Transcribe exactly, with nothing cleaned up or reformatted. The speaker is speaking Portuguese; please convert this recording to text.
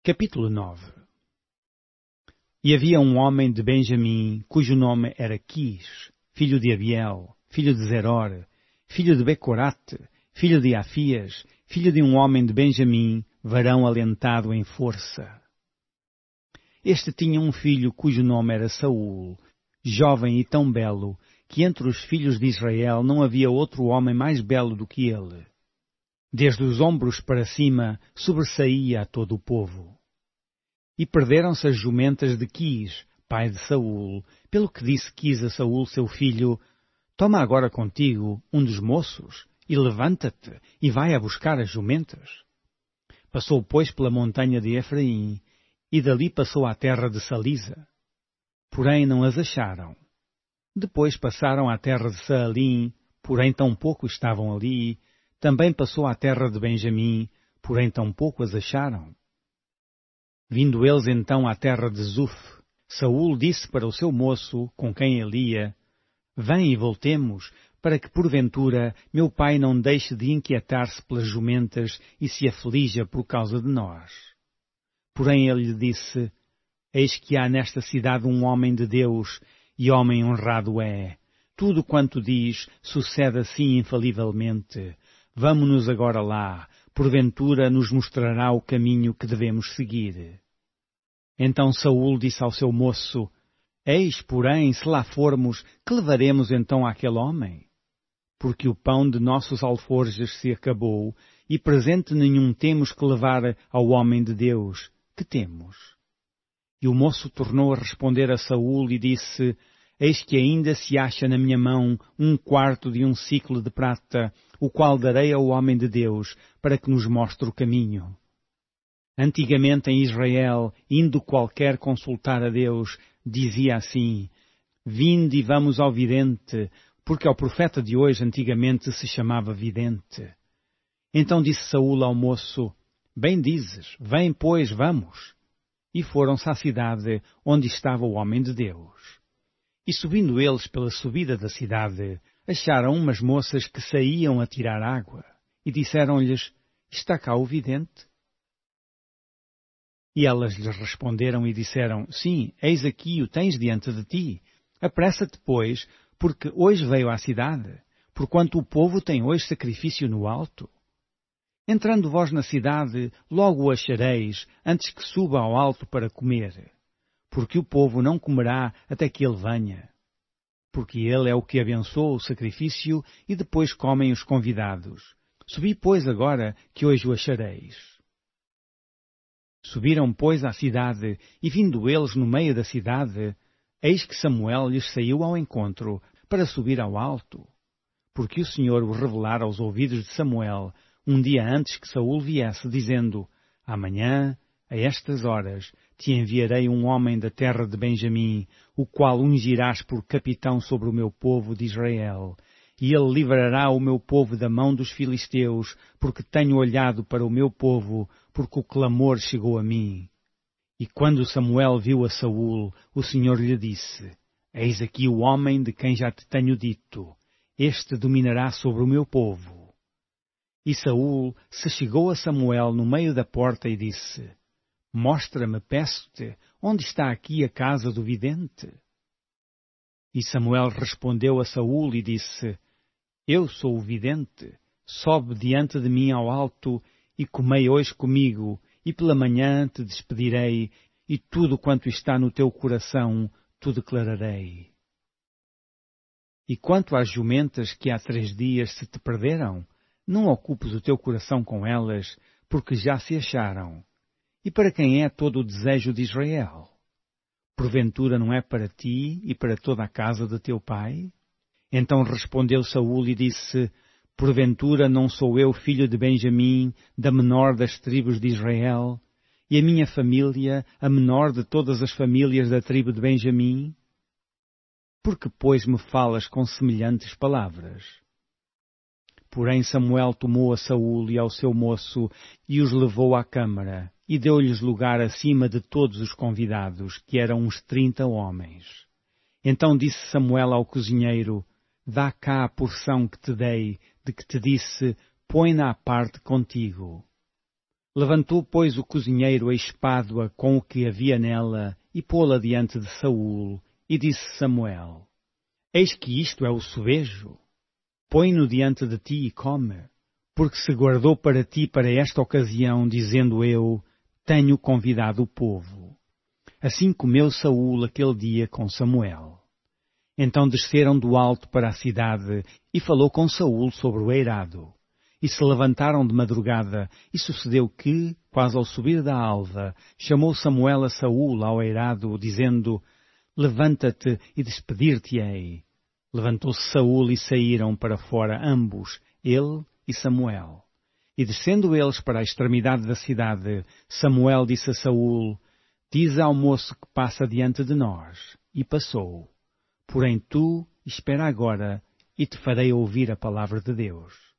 Capítulo nove. E havia um homem de Benjamim, cujo nome era Quis, filho de Abiel, filho de Zeror, filho de Becorate, filho de Afias, filho de um homem de Benjamim, varão alentado em força. Este tinha um filho cujo nome era Saul, jovem e tão belo, que entre os filhos de Israel não havia outro homem mais belo do que ele. Desde os ombros para cima sobressaía a todo o povo. E perderam-se as jumentas de Quis, pai de Saul, pelo que disse Quis a Saul seu filho: Toma agora contigo um dos moços, e levanta-te, e vai a buscar as jumentas. Passou, pois, pela montanha de Efraim, e dali passou à terra de Salisa. Porém não as acharam. Depois passaram à terra de Saalim, porém tão pouco estavam ali. Também passou à terra de Benjamim, porém tão pouco as acharam. Vindo eles então à terra de Zuf, Saul disse para o seu moço, com quem ele ia: Vem e voltemos, para que porventura meu pai não deixe de inquietar-se pelas jumentas e se aflija por causa de nós. Porém ele lhe disse: Eis que há nesta cidade um homem de Deus, e homem honrado é. Tudo quanto diz sucede assim infalivelmente. Vamo-nos agora lá, porventura nos mostrará o caminho que devemos seguir. Então Saul disse ao seu moço: Eis, porém, se lá formos, que levaremos então àquele homem? Porque o pão de nossos alforjes se acabou, e presente nenhum temos que levar ao homem de Deus. Que temos? E o moço tornou a responder a Saul e disse: Eis que ainda se acha na minha mão um quarto de um ciclo de prata, o qual darei ao homem de Deus, para que nos mostre o caminho. Antigamente em Israel, indo qualquer consultar a Deus, dizia assim: Vinde e vamos ao vidente, porque ao profeta de hoje antigamente se chamava vidente. Então disse Saul ao moço: Bem dizes, vem, pois, vamos. E foram-se à cidade onde estava o homem de Deus. E subindo eles pela subida da cidade, acharam umas moças que saíam a tirar água, e disseram-lhes: Está cá o vidente? E elas lhes responderam e disseram: Sim, eis aqui o tens diante de ti. Apressa-te, pois, porque hoje veio à cidade, porquanto o povo tem hoje sacrifício no alto. Entrando vós na cidade, logo o achareis, antes que suba ao alto para comer. Porque o povo não comerá até que ele venha. Porque ele é o que abençoa o sacrifício, e depois comem os convidados. Subi, pois, agora, que hoje o achareis. Subiram, pois, à cidade, e vindo eles no meio da cidade, eis que Samuel lhes saiu ao encontro, para subir ao alto. Porque o Senhor o revelara aos ouvidos de Samuel, um dia antes que Saul viesse, dizendo: Amanhã, a estas horas, te enviarei um homem da terra de Benjamim, o qual ungirás por capitão sobre o meu povo de Israel. E ele livrará o meu povo da mão dos filisteus, porque tenho olhado para o meu povo, porque o clamor chegou a mim. E quando Samuel viu a Saul, o Senhor lhe disse: Eis aqui o homem de quem já te tenho dito. Este dominará sobre o meu povo. E Saul se chegou a Samuel no meio da porta e disse: Mostra-me, peço-te, onde está aqui a casa do vidente? E Samuel respondeu a Saul e disse: Eu sou o vidente, sobe diante de mim ao alto, e comei hoje comigo, e pela manhã te despedirei, e tudo quanto está no teu coração te declararei. E quanto às jumentas que há três dias se te perderam, não ocupes o teu coração com elas, porque já se acharam. E para quem é todo o desejo de Israel? Porventura não é para ti e para toda a casa de teu pai? Então respondeu Saul e disse: Porventura não sou eu filho de Benjamim, da menor das tribos de Israel? E a minha família, a menor de todas as famílias da tribo de Benjamim? Por que, pois, me falas com semelhantes palavras? Porém Samuel tomou a Saul e ao seu moço, e os levou à câmara, e deu-lhes lugar acima de todos os convidados, que eram uns trinta homens. Então disse Samuel ao cozinheiro: Dá cá a porção que te dei, de que te disse: Põe-na à parte contigo. Levantou, pois, o cozinheiro a espádua com o que havia nela, e pô-la diante de Saul, e disse Samuel: Eis que isto é o sobejo. Põe-no diante de ti e come, porque se guardou para ti para esta ocasião, dizendo eu, tenho convidado o povo. Assim comeu Saul aquele dia com Samuel. Então desceram do alto para a cidade, e falou com Saul sobre o eirado. E se levantaram de madrugada, e sucedeu que, quase ao subir da alva, chamou Samuel a Saul ao eirado, dizendo, Levanta-te e despedir-te-ei. Levantou-se Saul e saíram para fora ambos, ele e Samuel. E descendo eles para a extremidade da cidade, Samuel disse a Saul, Dize ao moço que passa diante de nós. E passou. Porém tu, espera agora, e te farei ouvir a palavra de Deus.